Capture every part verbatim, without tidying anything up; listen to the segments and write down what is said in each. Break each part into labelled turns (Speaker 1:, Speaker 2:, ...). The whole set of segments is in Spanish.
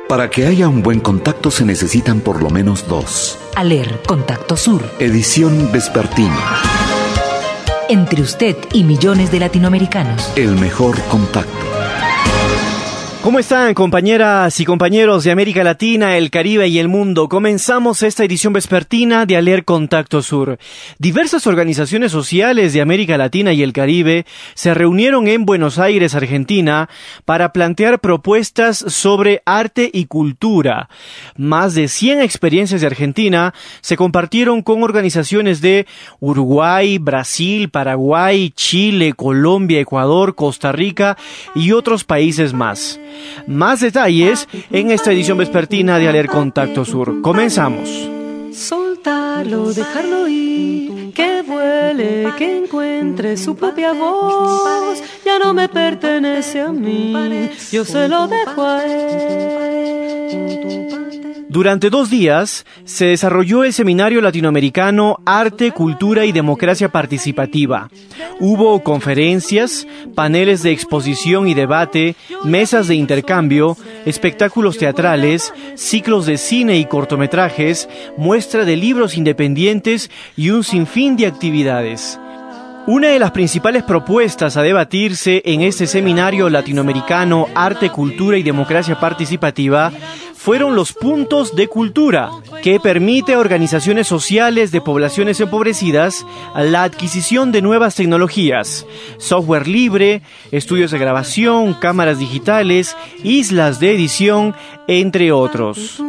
Speaker 1: Para que haya un buen contacto se necesitan por lo menos dos.
Speaker 2: ALER Contacto Sur.
Speaker 1: Edición vespertina.
Speaker 2: Entre usted y millones de latinoamericanos.
Speaker 1: El mejor contacto.
Speaker 3: ¿Cómo están, compañeras y compañeros de América Latina, el Caribe y el mundo? Comenzamos esta edición vespertina de ALER Contacto Sur. Diversas organizaciones sociales de América Latina y el Caribe se reunieron en Buenos Aires, Argentina, para plantear propuestas sobre arte y cultura. Más de cien experiencias de Argentina se compartieron con organizaciones de Uruguay, Brasil, Paraguay, Chile, Colombia, Ecuador, Costa Rica y otros países más. Más detalles en esta edición vespertina de ALER Contacto Sur. Comenzamos.
Speaker 4: Soltarlo, dejarlo ir, que vuele, que encuentre su propia voz. Ya no me pertenece a mí, yo se lo dejo a él.
Speaker 3: Durante dos días se desarrolló el seminario latinoamericano Arte, Cultura y Democracia Participativa. Hubo conferencias, paneles de exposición y debate, mesas de intercambio, espectáculos teatrales, ciclos de cine y cortometrajes, muestra de libros independientes y un sinfín de actividades. Una de las principales propuestas a debatirse en este seminario latinoamericano Arte, Cultura y Democracia Participativa fueron los puntos de cultura, que permite a organizaciones sociales de poblaciones empobrecidas la adquisición de nuevas tecnologías, software libre, estudios de grabación, cámaras digitales, islas de edición, entre otros.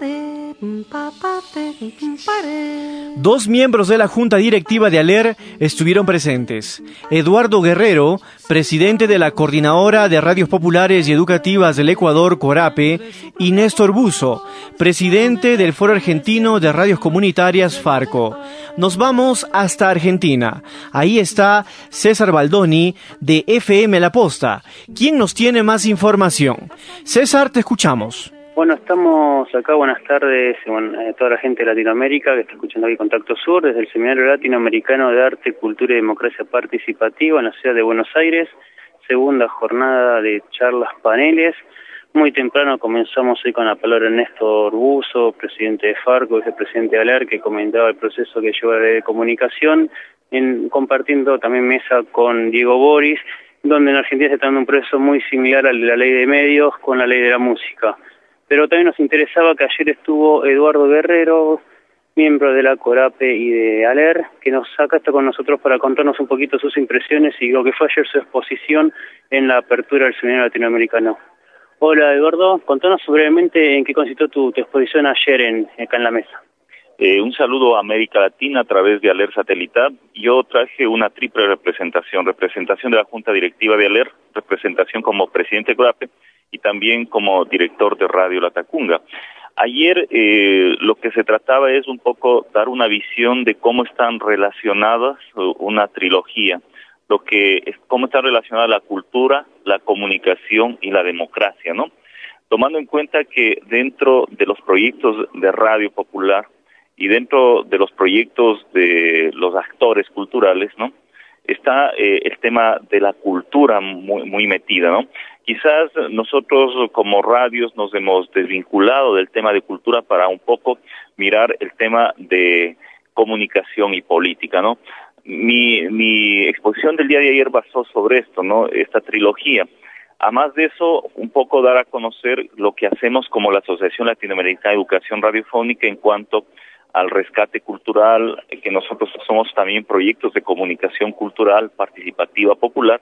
Speaker 3: Dos miembros de la Junta Directiva de ALER estuvieron presentes. Eduardo Guerrero, presidente de la Coordinadora de Radios Populares y Educativas del Ecuador, CORAPE, y Néstor Buzo, presidente del Foro Argentino de Radios Comunitarias, FARCO. Nos vamos hasta Argentina. Ahí está César Baldoni, de F M La Posta. ¿Quién nos tiene más información? César, te escuchamos.
Speaker 5: Bueno, estamos acá, buenas tardes, bueno, a toda la gente de Latinoamérica que está escuchando aquí Contacto Sur, desde el Seminario Latinoamericano de Arte, Cultura y Democracia Participativa en la ciudad de Buenos Aires, segunda jornada de charlas, paneles. Muy temprano comenzamos hoy con la palabra de Néstor Buzo, presidente de FARCO, vicepresidente de ALER, que comentaba el proceso que lleva la ley de comunicación, en, compartiendo también mesa con Diego Boris, donde en Argentina se está dando un proceso muy similar al de la ley de medios con la ley de la música. Pero también nos interesaba que ayer estuvo Eduardo Guerrero, miembro de la CORAPE y de ALER, que nos acá está con nosotros para contarnos un poquito sus impresiones y lo que fue ayer su exposición en la apertura del Seminario Latinoamericano. Hola Eduardo, contanos brevemente en qué consistió tu, tu exposición ayer en, acá en la mesa.
Speaker 6: Eh, un saludo a América Latina a través de ALER Satelital. Yo traje una triple representación, representación de la Junta Directiva de ALER, representación como presidente de CORAPE y también como director de Radio La Tacunga. Ayer eh, lo que se trataba es un poco dar una visión de cómo están relacionadas una trilogía, lo que es cómo está relacionada la cultura, la comunicación y la democracia, ¿no? Tomando en cuenta que dentro de los proyectos de Radio Popular y dentro de los proyectos de los actores culturales, ¿no?, está eh, el tema de la cultura muy, muy metida, ¿no? Quizás nosotros como radios nos hemos desvinculado del tema de cultura para un poco mirar el tema de comunicación y política, ¿no? Mi, mi exposición del día de ayer basó sobre esto, ¿no?, esta trilogía. Además de eso, un poco dar a conocer lo que hacemos como la Asociación Latinoamericana de Educación Radiofónica en cuanto al rescate cultural, que nosotros somos también proyectos de comunicación cultural participativa popular,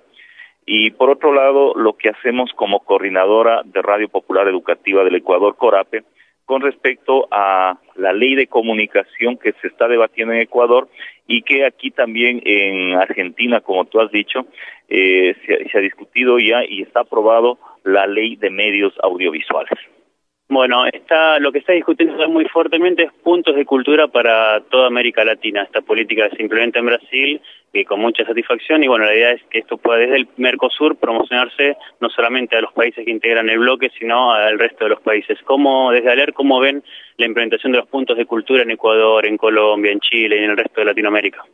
Speaker 6: y por otro lado, lo que hacemos como coordinadora de Radio Popular Educativa del Ecuador, CORAPE, con respecto a la ley de comunicación que se está debatiendo en Ecuador y que aquí también en Argentina, como tú has dicho, eh, se, se ha discutido ya y está aprobado la ley de medios audiovisuales.
Speaker 5: Bueno, está, lo que está discutiendo muy fuertemente es puntos de cultura para toda América Latina. Esta política se implementa en Brasil eh, con mucha satisfacción y bueno, la idea es que esto pueda desde el Mercosur promocionarse no solamente a los países que integran el bloque, sino al resto de los países. ¿Cómo, desde ALER, cómo ven la implementación de los puntos de cultura en Ecuador, en Colombia, en Chile y en el resto de Latinoamérica?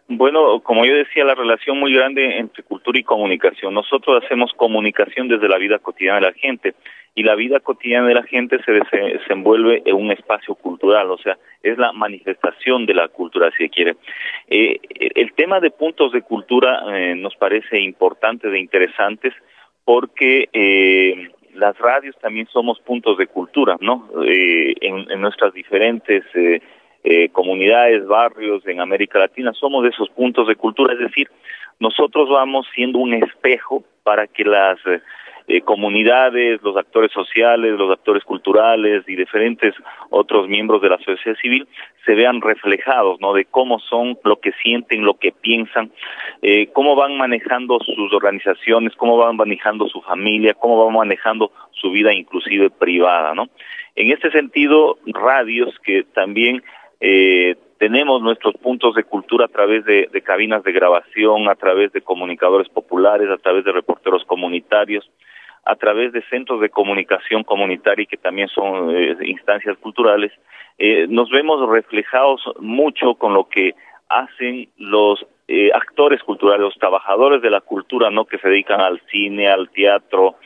Speaker 6: Bueno, como yo decía, la relación muy grande entre cultura y comunicación. Nosotros hacemos comunicación desde la vida cotidiana de la gente, y la vida cotidiana de la gente se desenvuelve en un espacio cultural, o sea, es la manifestación de la cultura, si se quiere. Eh, el tema de puntos de cultura eh, nos parece importante, de interesantes, porque eh, las radios también somos puntos de cultura, ¿no? Eh, en, en nuestras diferentes eh, eh, comunidades, barrios en América Latina, somos de esos puntos de cultura, es decir, nosotros vamos siendo un espejo para que las eh, eh, comunidades, los actores sociales, los actores culturales y diferentes otros miembros de la sociedad civil se vean reflejados, ¿no? De cómo son, lo que sienten, lo que piensan, eh, cómo van manejando sus organizaciones, cómo van manejando su familia, cómo van manejando su vida inclusive privada, ¿no? En este sentido, radios que también eh, tenemos nuestros puntos de cultura a través de, de cabinas de grabación, a través de comunicadores populares, a través de reporteros comunitarios, a través de centros de comunicación comunitaria que también son eh, instancias culturales, eh, nos vemos reflejados mucho con lo que hacen los eh, actores culturales, los trabajadores de la cultura, ¿no? Que se dedican al cine, al teatro,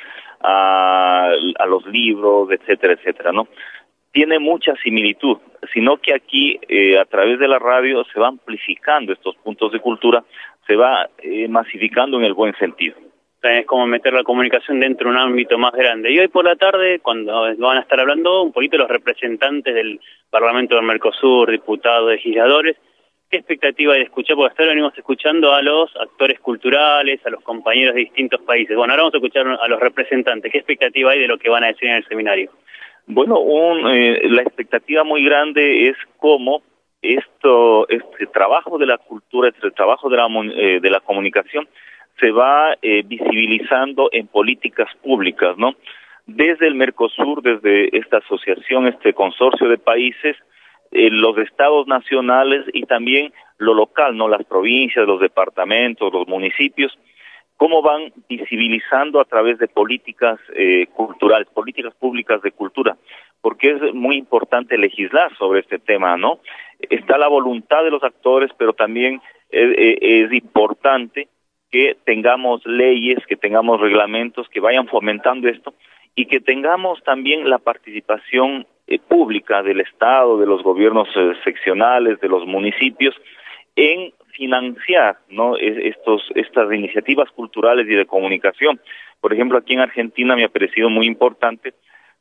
Speaker 6: a, a los libros, etcétera, etcétera, ¿no? Tiene mucha similitud, sino que aquí eh, a través de la radio se va amplificando estos puntos de cultura, se va eh, masificando en el buen sentido.
Speaker 5: Es como meter la comunicación dentro de un ámbito más grande. Y hoy por la tarde, cuando van a estar hablando un poquito los representantes del Parlamento del Mercosur, diputados, legisladores, ¿qué expectativa hay de escuchar? Porque hasta ahora venimos escuchando a los actores culturales, a los compañeros de distintos países. Bueno, ahora vamos a escuchar a los representantes. ¿Qué expectativa hay de lo que van a decir en el seminario?
Speaker 6: Bueno, un, eh, la expectativa muy grande es cómo esto, este trabajo de la cultura, este trabajo de la, eh, de la comunicación se va eh, visibilizando en políticas públicas, ¿no? Desde el Mercosur, desde esta asociación, este consorcio de países, eh, los estados nacionales y también lo local, ¿no? Las provincias, los departamentos, los municipios, cómo van visibilizando a través de políticas eh, culturales, políticas públicas de cultura, porque es muy importante legislar sobre este tema, ¿no? Está la voluntad de los actores, pero también es, es importante que tengamos leyes, que tengamos reglamentos que vayan fomentando esto y que tengamos también la participación eh, pública del Estado, de los gobiernos eh, seccionales, de los municipios, en financiar, ¿no? Estos, estas iniciativas culturales y de comunicación. Por ejemplo, aquí en Argentina me ha parecido muy importante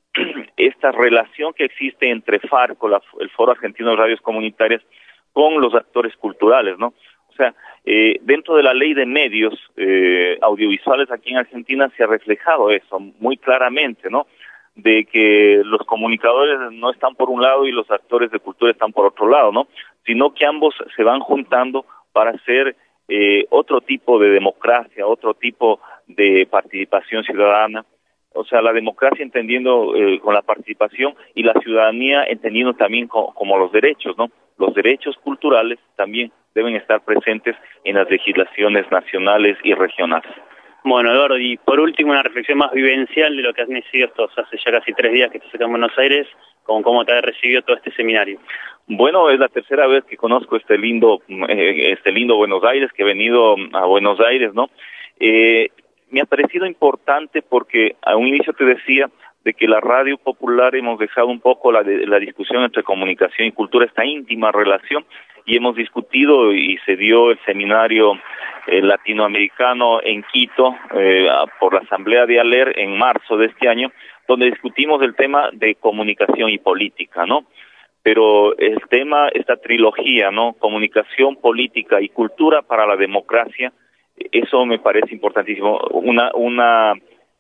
Speaker 6: esta relación que existe entre FARCO, la, el Foro Argentino de Radios Comunitarias, con los actores culturales, ¿no? O sea, eh, dentro de la ley de medios eh, audiovisuales aquí en Argentina se ha reflejado eso muy claramente, ¿no? De que los comunicadores no están por un lado y los actores de cultura están por otro lado, ¿no? Sino que ambos se van juntando para hacer eh, otro tipo de democracia, otro tipo de participación ciudadana. O sea, la democracia entendiendo eh, con la participación y la ciudadanía entendiendo también co como los derechos, ¿no? Los derechos culturales también deben estar presentes en las legislaciones nacionales y regionales.
Speaker 5: Bueno, Eduardo, y por último una reflexión más vivencial de lo que has sido estos hace ya casi tres días que estás acá en Buenos Aires, con cómo te has recibido todo este seminario.
Speaker 6: Bueno, es la tercera vez que conozco este lindo, eh, este lindo Buenos Aires, que he venido a Buenos Aires, ¿no? Eh, me ha parecido importante porque a un inicio te decía de que la radio popular hemos dejado un poco la, de, la discusión entre comunicación y cultura, esta íntima relación, y hemos discutido y se dio el seminario eh, latinoamericano en Quito eh, por la Asamblea de ALER en marzo de este año, donde discutimos el tema de comunicación y política, ¿no? Pero el tema, esta trilogía, ¿no? Comunicación, política y cultura para la democracia, eso me parece importantísimo. Una, una,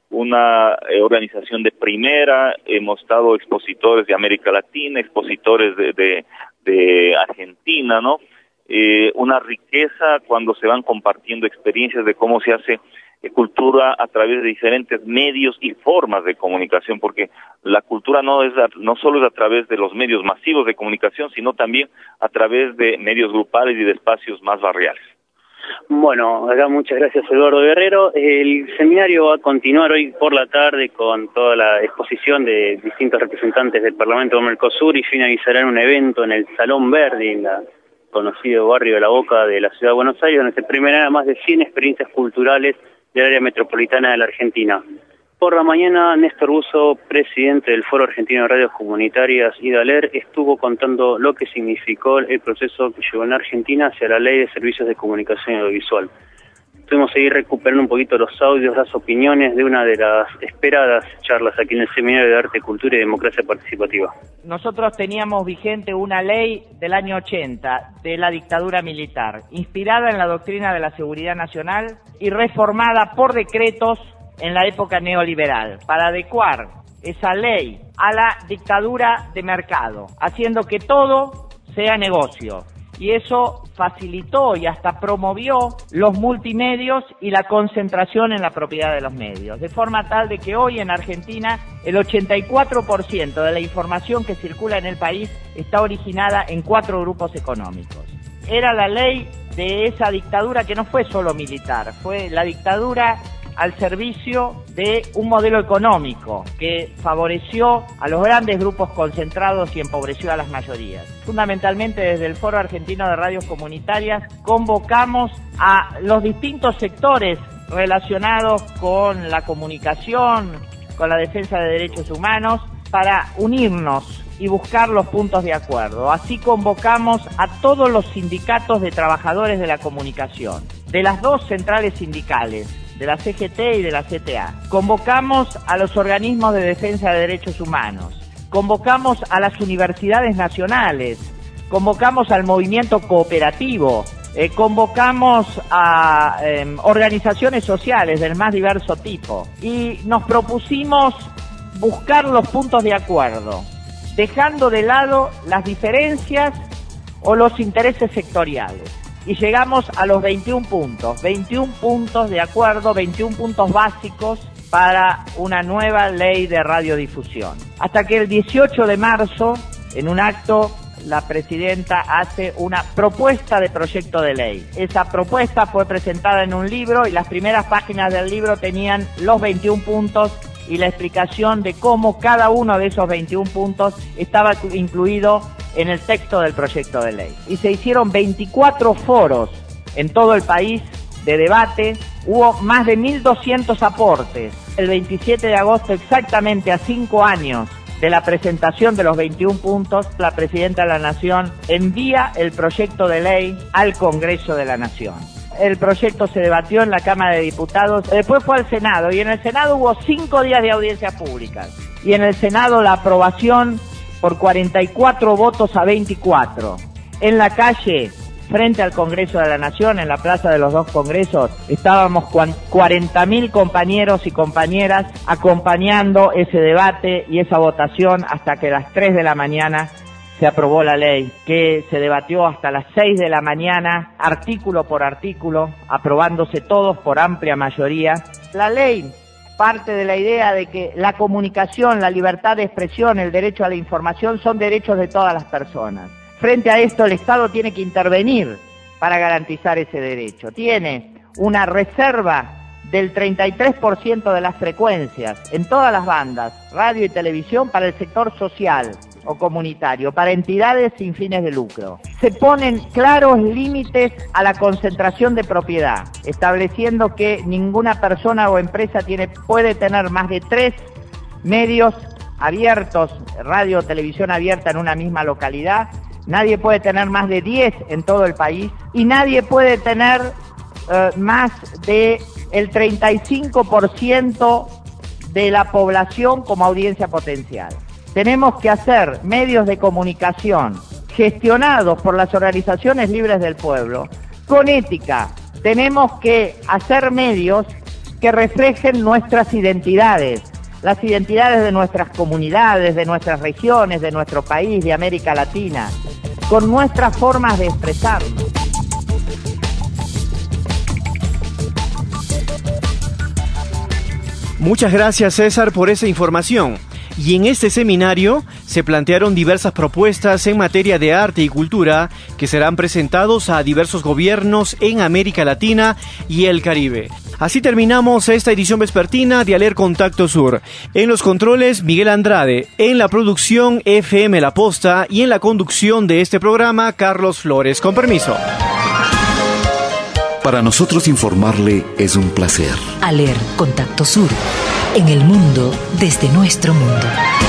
Speaker 6: una organización de primera, hemos estado expositores de América Latina, expositores de, de, de Argentina, ¿no? Eh, una riqueza cuando se van compartiendo experiencias de cómo se hace eh, cultura a través de diferentes medios y formas de comunicación, porque la cultura no es a, no solo es a través de los medios masivos de comunicación, sino también a través de medios grupales y de espacios más barriales.
Speaker 5: Bueno, acá muchas gracias Eduardo Guerrero. El seminario va a continuar hoy por la tarde con toda la exposición de distintos representantes del Parlamento del Mercosur y finalizará en un evento en el Salón Verde, en la conocido barrio de La Boca de la ciudad de Buenos Aires, donde se premiarán más de cien experiencias culturales del área metropolitana de la Argentina. Por la mañana, Néstor Busso, presidente del Foro Argentino de Radios Comunitarias y de ALER, estuvo contando lo que significó el proceso que llevó en Argentina hacia la Ley de Servicios de Comunicación Audiovisual. Tuvimos que ir recuperando un poquito los audios, las opiniones de una de las esperadas charlas aquí en el Seminario de Arte, Cultura y Democracia Participativa.
Speaker 7: Nosotros teníamos vigente una ley del año ochenta de la dictadura militar, inspirada en la doctrina de la seguridad nacional y reformada por decretos en la época neoliberal, para adecuar esa ley a la dictadura de mercado, haciendo que todo sea negocio. Y eso facilitó y hasta promovió los multimedios y la concentración en la propiedad de los medios, de forma tal de que hoy en Argentina el ochenta y cuatro por ciento de la información que circula en el país está originada en cuatro grupos económicos. Era la ley de esa dictadura que no fue solo militar, fue la dictadura al servicio de un modelo económico que favoreció a los grandes grupos concentrados y empobreció a las mayorías. Fundamentalmente desde el Foro Argentino de Radios Comunitarias convocamos a los distintos sectores relacionados con la comunicación, con la defensa de derechos humanos, para unirnos y buscar los puntos de acuerdo. Así convocamos a todos los sindicatos de trabajadores de la comunicación, de las dos centrales sindicales, de la C G T y de la C T A. Convocamos a los organismos de defensa de derechos humanos, convocamos a las universidades nacionales, convocamos al movimiento cooperativo, eh, convocamos a eh, organizaciones sociales del más diverso tipo y nos propusimos buscar los puntos de acuerdo, dejando de lado las diferencias o los intereses sectoriales. Y llegamos a los veintiún puntos, veintiún puntos de acuerdo, veintiún puntos básicos para una nueva ley de radiodifusión. Hasta que el dieciocho de marzo, en un acto, la presidenta hace una propuesta de proyecto de ley. Esa propuesta fue presentada en un libro y las primeras páginas del libro tenían los veintiún puntos y la explicación de cómo cada uno de esos veintiún puntos estaba incluido en el texto del proyecto de ley. Y se hicieron veinticuatro foros en todo el país de debate, hubo más de mil doscientos aportes. El veintisiete de agosto, exactamente a cinco años de la presentación de los veintiún puntos, la Presidenta de la Nación envía el proyecto de ley al Congreso de la Nación. El proyecto se debatió en la Cámara de Diputados, después fue al Senado, y en el Senado hubo cinco días de audiencias públicas. Y en el Senado la aprobación por cuarenta y cuatro votos a veinticuatro. En la calle, frente al Congreso de la Nación, en la Plaza de los Dos Congresos, estábamos cuarenta mil compañeros y compañeras acompañando ese debate y esa votación hasta que a las tres de la mañana se aprobó la ley, que se debatió hasta las seis de la mañana, artículo por artículo, aprobándose todos por amplia mayoría. La ley parte de la idea de que la comunicación, la libertad de expresión, el derecho a la información son derechos de todas las personas. Frente a esto, el Estado tiene que intervenir para garantizar ese derecho. Tiene una reserva del treinta y tres por ciento de las frecuencias en todas las bandas, radio y televisión, para el sector social o comunitario, para entidades sin fines de lucro. Se ponen claros límites a la concentración de propiedad, estableciendo que ninguna persona o empresa tiene, puede tener más de tres medios abiertos, radio o televisión abierta en una misma localidad, nadie puede tener más de diez en todo el país y nadie puede tener eh, más de el treinta y cinco por ciento de la población como audiencia potencial. Tenemos que hacer medios de comunicación gestionados por las organizaciones libres del pueblo, con ética. Tenemos que hacer medios que reflejen nuestras identidades, las identidades de nuestras comunidades, de nuestras regiones, de nuestro país, de América Latina, con nuestras formas de expresarnos.
Speaker 3: Muchas gracias, César, por esa información. Y en este seminario se plantearon diversas propuestas en materia de arte y cultura que serán presentados a diversos gobiernos en América Latina y el Caribe. Así terminamos esta edición vespertina de Aler Contacto Sur. En los controles, Miguel Andrade. En la producción, F M La Posta. Y en la conducción de este programa, Carlos Flores. Con permiso.
Speaker 1: Para nosotros informarle es un placer.
Speaker 2: Aler Contacto Sur. En el mundo, desde nuestro mundo.